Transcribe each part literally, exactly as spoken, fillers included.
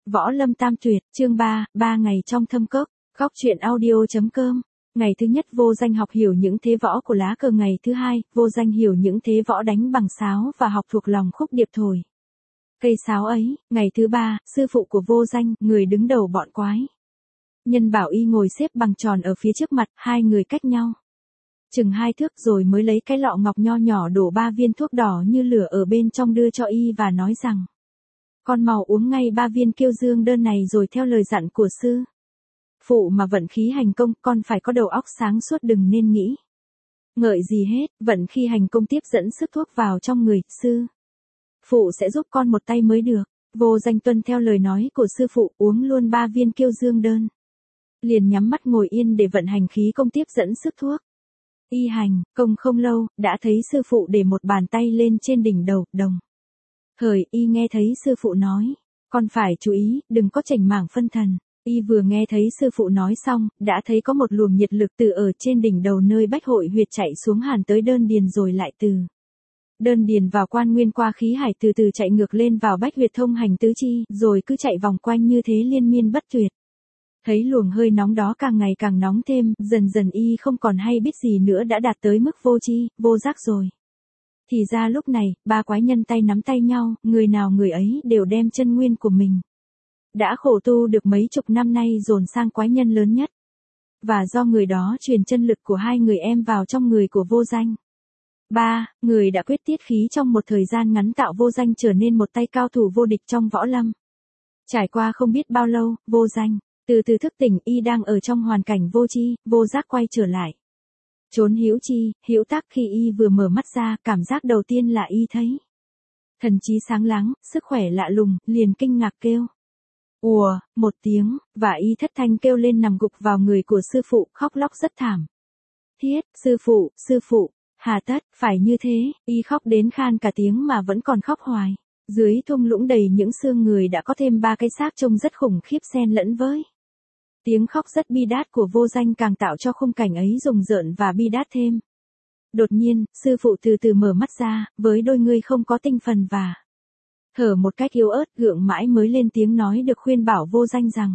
Võ Lâm Tam Tuyệt, chương ba, ba ngày trong thâm cốc, góc truyện audio.com. Ngày thứ nhất Vô Danh học hiểu những thế võ của lá cờ, ngày thứ hai, Vô Danh hiểu những thế võ đánh bằng sáo và học thuộc lòng khúc điệp thổi cây sáo ấy. Ngày thứ ba, sư phụ của Vô Danh, người đứng đầu bọn quái nhân bảo y ngồi xếp bằng tròn ở phía trước mặt, hai người cách nhau chừng hai thước, rồi mới lấy cái lọ ngọc nho nhỏ đổ ba viên thuốc đỏ như lửa ở bên trong đưa cho y và nói rằng: con mau uống ngay ba viên Kiêu Dương đơn này rồi theo lời dặn của sư phụ mà vận khí hành công, con phải có đầu óc sáng suốt, đừng nên nghĩ ngợi gì hết, vận khi hành công tiếp dẫn sức thuốc vào trong người, sư phụ sẽ giúp con một tay mới được. Vô Danh tuân theo lời nói của sư phụ, uống luôn ba viên Kiêu Dương đơn, liền nhắm mắt ngồi yên để vận hành khí công tiếp dẫn sức thuốc. Y hành công không lâu, đã thấy sư phụ để một bàn tay lên trên đỉnh đầu, đồng thời y nghe thấy sư phụ nói: con phải chú ý, đừng có chảnh mảng phân thần. Y vừa nghe thấy sư phụ nói xong, đã thấy có một luồng nhiệt lực từ ở trên đỉnh đầu nơi bách hội huyệt chạy xuống hàn tới đơn điền, rồi lại từ đơn điền vào quan nguyên, qua khí hải, từ từ chạy ngược lên vào bách huyệt thông hành tứ chi, rồi cứ chạy vòng quanh như thế liên miên bất tuyệt. Thấy luồng hơi nóng đó càng ngày càng nóng thêm, dần dần y không còn hay biết gì nữa, đã đạt tới mức vô tri, vô giác rồi. Thì ra lúc này, ba quái nhân tay nắm tay nhau, người nào người ấy đều đem chân nguyên của mình đã khổ tu được mấy chục năm nay dồn sang quái nhân lớn nhất. Và do người đó truyền chân lực của hai người em vào trong người của Vô Danh. Ba người đã quyết tiết khí trong một thời gian ngắn, tạo Vô Danh trở nên một tay cao thủ vô địch trong võ lâm. Trải qua không biết bao lâu, Vô Danh từ từ thức tỉnh, y đang ở trong hoàn cảnh vô tri, vô giác quay trở lại. Trốn hữu chi, hữu tác, khi y vừa mở mắt ra, cảm giác đầu tiên là y thấy thần trí sáng láng, sức khỏe lạ lùng, liền kinh ngạc kêu ùa một tiếng, và y thất thanh kêu lên, nằm gục vào người của sư phụ, khóc lóc rất thảm thiết: sư phụ, sư phụ, hà tất phải như thế. Y khóc đến khan cả tiếng mà vẫn còn khóc hoài. Dưới thung lũng đầy những xương người đã có thêm ba cái xác trông rất khủng khiếp, xen lẫn với tiếng khóc rất bi đát của Vô Danh, càng tạo cho khung cảnh ấy rùng rợn và bi đát thêm. Đột nhiên, sư phụ từ từ mở mắt ra, với đôi ngươi không có tinh thần và thở một cách yếu ớt, gượng mãi mới lên tiếng nói được, khuyên bảo Vô Danh rằng: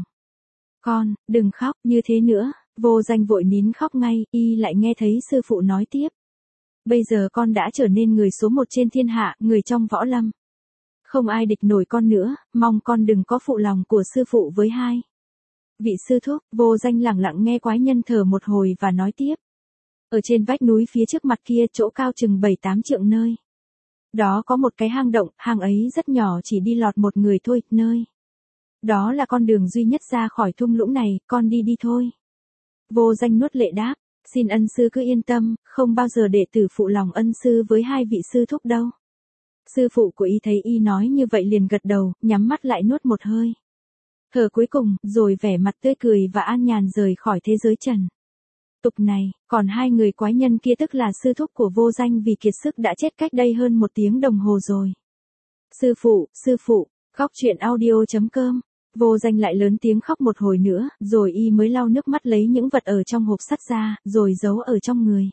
con, đừng khóc như thế nữa. Vô Danh vội nín khóc ngay, y lại nghe thấy sư phụ nói tiếp: bây giờ con đã trở nên người số một trên thiên hạ, người trong võ lâm không ai địch nổi con nữa, mong con đừng có phụ lòng của sư phụ với hai vị sư thúc. Vô Danh lặng lặng nghe quái nhân thở một hồi và nói tiếp: ở trên vách núi phía trước mặt kia, chỗ cao chừng bảy tám trượng nơi đó có một cái hang động, hang ấy rất nhỏ, chỉ đi lọt một người thôi, nơi đó là con đường duy nhất ra khỏi thung lũng này, con đi đi thôi. Vô Danh nuốt lệ đáp: xin ân sư cứ yên tâm, không bao giờ đệ tử phụ lòng ân sư với hai vị sư thúc đâu. Sư phụ của y thấy y nói như vậy liền gật đầu, nhắm mắt lại nuốt một hơi thở cuối cùng, rồi vẻ mặt tươi cười và an nhàn rời khỏi thế giới trần tục này. Còn hai người quái nhân kia, tức là sư thúc của Vô Danh, vì kiệt sức đã chết cách đây hơn một tiếng đồng hồ rồi. Sư phụ, sư phụ, góc truyện audio.com. Vô Danh lại lớn tiếng khóc một hồi nữa, rồi y mới lau nước mắt, lấy những vật ở trong hộp sắt ra, rồi giấu ở trong người.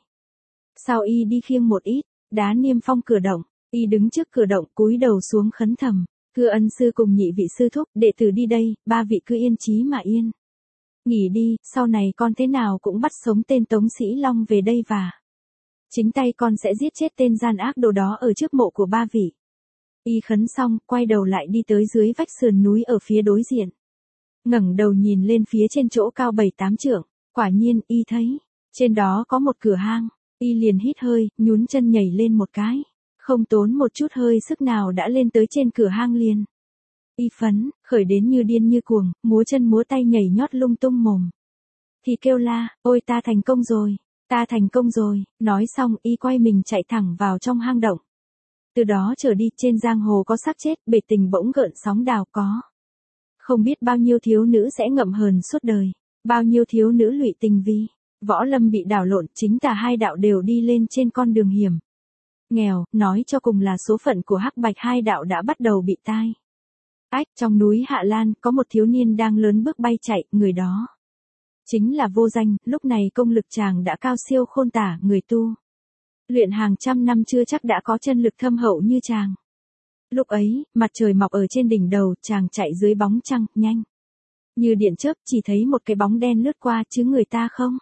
Sau y đi khiêng một ít đá niêm phong cửa động, y đứng trước cửa động cúi đầu xuống khấn thầm: thưa ân sư cùng nhị vị sư thúc, đệ tử đi đây, ba vị cứ yên chí mà yên nghỉ đi, sau này con thế nào cũng bắt sống tên Tống Sĩ Long về đây, và chính tay con sẽ giết chết tên gian ác đồ đó ở trước mộ của ba vị. Y khấn xong, quay đầu lại đi tới dưới vách sườn núi ở phía đối diện. Ngẩng đầu nhìn lên phía trên chỗ cao bảy tám trượng, quả nhiên y thấy trên đó có một cửa hang. Y liền hít hơi, nhún chân nhảy lên một cái, không tốn một chút hơi sức nào đã lên tới trên cửa hang liền. Y phấn khởi đến như điên như cuồng, múa chân múa tay nhảy nhót lung tung, mồm thì kêu la: ôi ta thành công rồi, ta thành công rồi. Nói xong y quay mình chạy thẳng vào trong hang động. Từ đó trở đi, trên giang hồ có xác chết, bể tình bỗng gợn sóng đào, có không biết bao nhiêu thiếu nữ sẽ ngậm hờn suốt đời, bao nhiêu thiếu nữ lụy tình vì võ lâm bị đảo lộn, chính tà hai đạo đều đi lên trên con đường hiểm nghèo. Nói cho cùng là số phận của hắc bạch hai đạo đã bắt đầu bị tai ách. Trong núi Hạ Lan có một thiếu niên đang lớn bước bay chạy, người đó chính là Vô Danh. Lúc này công lực chàng đã cao siêu khôn tả, người tu luyện hàng trăm năm chưa chắc đã có chân lực thâm hậu như chàng. Lúc ấy, mặt trời mọc ở trên đỉnh đầu, chàng chạy dưới bóng trăng, nhanh. Như điện chớp, chỉ thấy một cái bóng đen lướt qua chứ người ta không.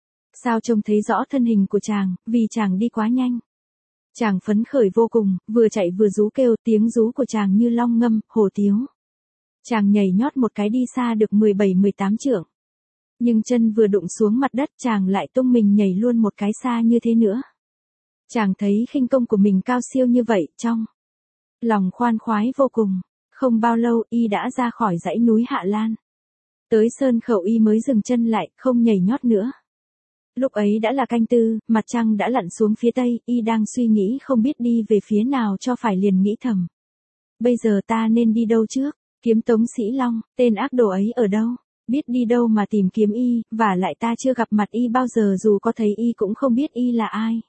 Sao trông thấy rõ thân hình của chàng, vì chàng đi quá nhanh. Chàng phấn khởi vô cùng, vừa chạy vừa rú kêu, tiếng rú của chàng như long ngâm, hổ tiếu. Chàng nhảy nhót một cái đi xa được mười bảy mười tám trượng. Nhưng chân vừa đụng xuống mặt đất chàng lại tung mình nhảy luôn một cái xa như thế nữa. Chàng thấy khinh công của mình cao siêu như vậy, trong lòng khoan khoái vô cùng. Không bao lâu y đã ra khỏi dãy núi Hạ Lan. Tới sơn khẩu y mới dừng chân lại, không nhảy nhót nữa. Lúc ấy đã là canh tư, mặt trăng đã lặn xuống phía tây, y đang suy nghĩ không biết đi về phía nào cho phải liền nghĩ thầm. Bây giờ ta nên đi đâu trước? Kiếm Tống Sĩ Long, tên ác đồ ấy ở đâu? Biết đi đâu mà tìm kiếm y, và lại ta chưa gặp mặt y bao giờ, dù có thấy y cũng không biết y là ai.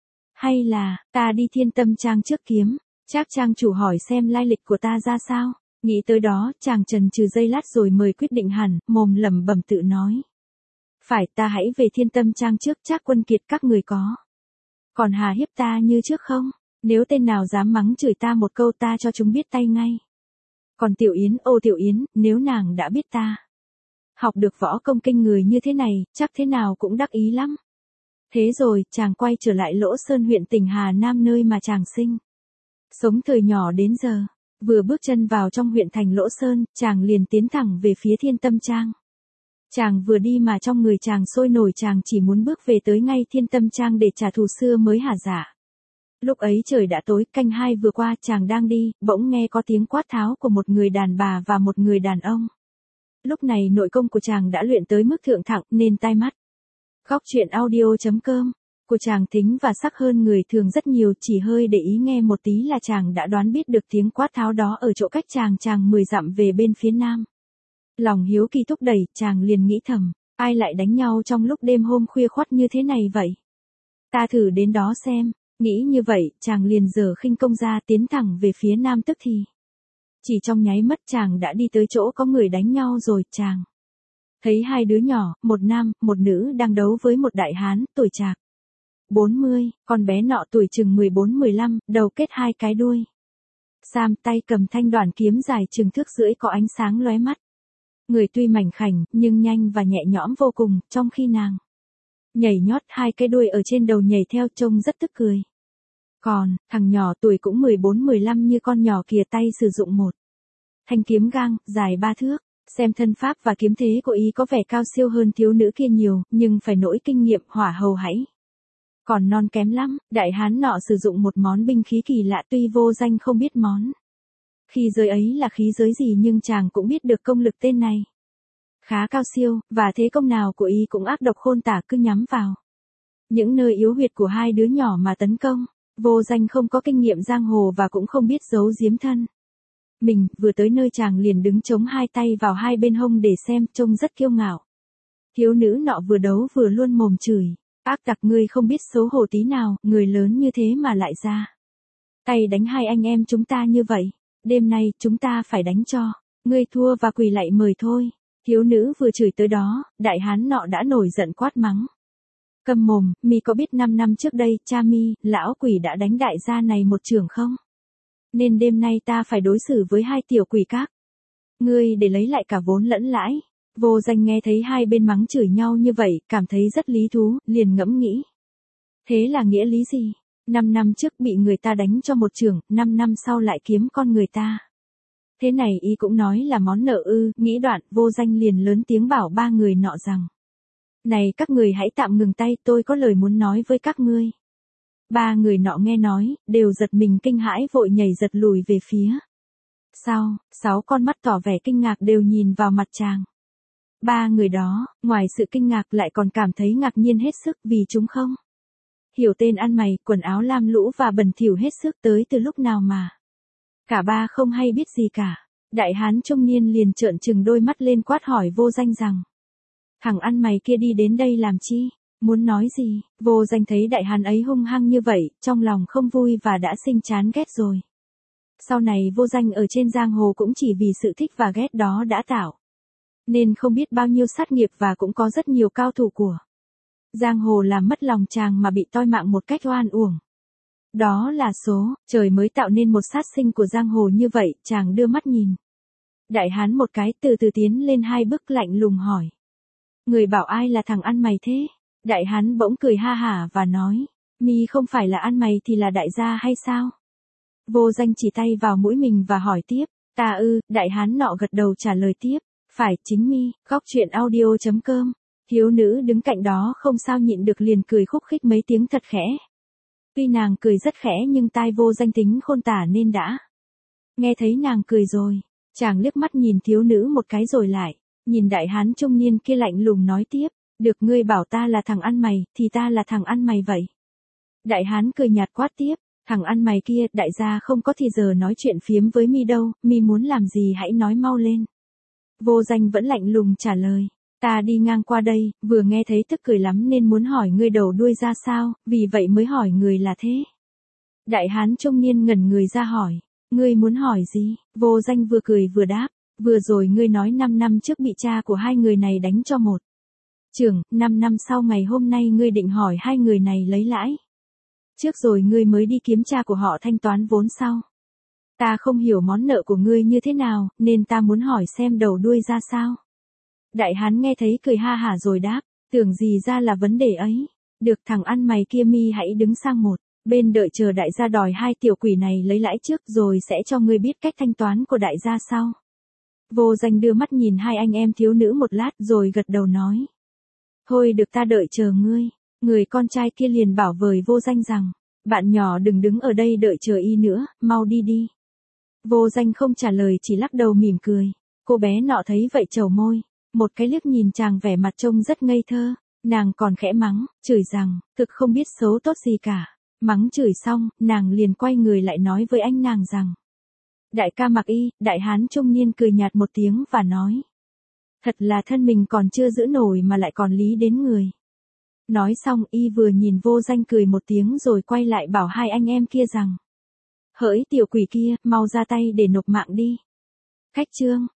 Hay là, ta đi Thiên Tâm Trang trước kiếm, Trác trang chủ hỏi xem lai lịch của ta ra sao. Nghĩ tới đó, chàng chần chừ giây lát rồi mời quyết định hẳn, mồm lẩm bẩm tự nói. Phải, ta hãy về Thiên Tâm Trang trước, Trác Quân Kiệt các người có còn hà hiếp ta như trước không? Nếu tên nào dám mắng chửi ta một câu ta cho chúng biết tay ngay. Còn Tiểu Yến, ô Tiểu Yến, nếu nàng đã biết ta học được võ công kinh người như thế này, chắc thế nào cũng đắc ý lắm. Thế rồi, chàng quay trở lại Lỗ Sơn huyện tỉnh Hà Nam nơi mà chàng sinh sống thời nhỏ đến giờ. Vừa bước chân vào trong huyện thành Lỗ Sơn, chàng liền tiến thẳng về phía Thiên Tâm Trang. Chàng vừa đi mà trong người chàng sôi nổi, chàng chỉ muốn bước về tới ngay Thiên Tâm Trang để trả thù xưa mới hả dạ. Lúc ấy trời đã tối, canh hai vừa qua, chàng đang đi, bỗng nghe có tiếng quát tháo của một người đàn bà và một người đàn ông. Lúc này nội công của chàng đã luyện tới mức thượng thặng nên tai mắt. Góc truyện audio chấm com của chàng thính và sắc hơn người thường rất nhiều, chỉ hơi để ý nghe một tí là chàng đã đoán biết được tiếng quát tháo đó ở chỗ cách chàng chàng mười dặm về bên phía nam. Lòng hiếu kỳ thúc đẩy, chàng liền nghĩ thầm, ai lại đánh nhau trong lúc đêm hôm khuya khoắt như thế này vậy? Ta thử đến đó xem. Nghĩ như vậy, chàng liền giở khinh công ra tiến thẳng về phía nam tức thì. Chỉ trong nháy mắt chàng đã đi tới chỗ có người đánh nhau rồi, chàng thấy hai đứa nhỏ, một nam, một nữ đang đấu với một đại hán, tuổi trạc bốn mươi, con bé nọ tuổi chừng mười bốn mười lăm, đầu kết hai cái đuôi sam, tay cầm thanh đoản kiếm dài chừng thước rưỡi có ánh sáng lóe mắt. Người tuy mảnh khảnh, nhưng nhanh và nhẹ nhõm vô cùng, trong khi nàng nhảy nhót hai cái đuôi ở trên đầu nhảy theo trông rất tức cười. Còn, thằng nhỏ tuổi cũng mười bốn mười lăm như con nhỏ kia tay sử dụng một thanh kiếm gang, dài ba thước. Xem thân pháp và kiếm thế của y có vẻ cao siêu hơn thiếu nữ kia nhiều, nhưng phải nỗi kinh nghiệm hỏa hầu hãy còn non kém lắm. Đại hán nọ sử dụng một món binh khí kỳ lạ, tuy vô danh không biết món khí giới ấy là khí giới gì nhưng chàng cũng biết được công lực tên này khá cao siêu, và thế công nào của y cũng ác độc khôn tả, cứ nhắm vào những nơi yếu huyệt của hai đứa nhỏ mà tấn công. Vô danh không có kinh nghiệm giang hồ và cũng không biết giấu giếm thân mình, vừa tới nơi chàng liền đứng chống hai tay vào hai bên hông để xem, trông rất kiêu ngạo. Thiếu nữ nọ vừa đấu vừa luôn mồm chửi, ác tặc, ngươi không biết xấu hổ tí nào, người lớn như thế mà lại ra tay đánh hai anh em chúng ta như vậy. Đêm nay chúng ta phải đánh cho ngươi thua và quỳ lạy mời thôi. Thiếu nữ vừa chửi tới đó, đại hán nọ đã nổi giận quát mắng. Câm mồm, mi có biết năm năm trước đây, cha mi, lão quỷ đã đánh đại gia này một chưởng không? Nên đêm nay ta phải đối xử với hai tiểu quỷ các ngươi để lấy lại cả vốn lẫn lãi. Vô danh nghe thấy hai bên mắng chửi nhau như vậy, cảm thấy rất lý thú, liền ngẫm nghĩ. Thế là nghĩa lý gì? Năm năm trước bị người ta đánh cho một chưởng, năm năm sau lại kiếm con người ta. Thế này y cũng nói là món nợ ư? Nghĩ đoạn, vô danh liền lớn tiếng bảo ba người nọ rằng. Này các người hãy tạm ngừng tay, tôi có lời muốn nói với các ngươi. Ba người nọ nghe nói, đều giật mình kinh hãi vội nhảy giật lùi về phía sau, sáu con mắt tỏ vẻ kinh ngạc đều nhìn vào mặt chàng. Ba người đó, ngoài sự kinh ngạc lại còn cảm thấy ngạc nhiên hết sức vì chúng không hiểu tên ăn mày, quần áo lam lũ và bẩn thỉu hết sức tới từ lúc nào mà. Cả ba không hay biết gì cả. Đại hán trung niên liền trợn trừng đôi mắt lên quát hỏi vô danh rằng. Thằng ăn mày kia đi đến đây làm chi? Muốn nói gì? Vô danh thấy đại hán ấy hung hăng như vậy, trong lòng không vui và đã sinh chán ghét rồi. Sau này vô danh ở trên giang hồ cũng chỉ vì sự thích và ghét đó đã tạo nên không biết bao nhiêu sát nghiệp, và cũng có rất nhiều cao thủ của giang hồ làm mất lòng chàng mà bị toi mạng một cách oan uổng. Đó là số, trời mới tạo nên một sát sinh của giang hồ như vậy, chàng đưa mắt nhìn. Đại hán một cái từ từ tiến lên hai bước lạnh lùng hỏi. Người bảo ai là thằng ăn mày thế? Đại hán bỗng cười ha hả và nói, mi không phải là ăn mày thì là đại gia hay sao? Vô Danh chỉ tay vào mũi mình và hỏi tiếp, ta ư, đại hán nọ gật đầu trả lời tiếp, phải chính mi, góc chuyện audio chấm com. Thiếu nữ đứng cạnh đó không sao nhịn được liền cười khúc khích mấy tiếng thật khẽ. Tuy nàng cười rất khẽ nhưng tai Vô Danh tính khôn tả nên đã nghe thấy nàng cười rồi. Chàng liếc mắt nhìn thiếu nữ một cái rồi lại, nhìn đại hán trung niên kia lạnh lùng nói tiếp, được ngươi bảo ta là thằng ăn mày, thì ta là thằng ăn mày vậy. Đại hán cười nhạt quát tiếp, thằng ăn mày kia, đại gia không có thì giờ nói chuyện phiếm với mi đâu, mi muốn làm gì hãy nói mau lên. Vô Danh vẫn lạnh lùng trả lời, ta đi ngang qua đây, vừa nghe thấy tức cười lắm nên muốn hỏi ngươi đầu đuôi ra sao, vì vậy mới hỏi người là thế. Đại hán trung niên ngẩn người ra hỏi, ngươi muốn hỏi gì? Vô Danh vừa cười vừa đáp, vừa rồi ngươi nói năm năm trước bị cha của hai người này đánh cho một trưởng, năm năm sau ngày hôm nay ngươi định hỏi hai người này lấy lãi. Trước rồi ngươi mới đi kiếm cha của họ thanh toán vốn sau. Ta không hiểu món nợ của ngươi như thế nào, nên ta muốn hỏi xem đầu đuôi ra sao. Đại hán nghe thấy cười ha hả rồi đáp, tưởng gì ra là vấn đề ấy. Được, thằng ăn mày kia mi hãy đứng sang một bên đợi chờ đại gia đòi hai tiểu quỷ này lấy lãi trước rồi sẽ cho ngươi biết cách thanh toán của đại gia sau. Vô Danh đưa mắt nhìn hai anh em thiếu nữ một lát rồi gật đầu nói. Thôi được, ta đợi chờ ngươi. Người con trai kia liền bảo với Vô Danh rằng, bạn nhỏ đừng đứng ở đây đợi chờ y nữa, mau đi đi. Vô Danh không trả lời chỉ lắc đầu mỉm cười. Cô bé nọ thấy vậy trầu môi, một cái liếc nhìn chàng vẻ mặt trông rất ngây thơ, nàng còn khẽ mắng, chửi rằng, thực không biết xấu tốt gì cả. Mắng chửi xong, nàng liền quay người lại nói với anh nàng rằng, đại ca Mặc Y. Đại hán trung niên cười nhạt một tiếng và nói, thật là thân mình còn chưa giữ nổi mà lại còn lý đến người. Nói xong y vừa nhìn Vô Danh cười một tiếng rồi quay lại bảo hai anh em kia rằng, hỡi tiểu quỷ kia, mau ra tay để nộp mạng đi. Khách chương.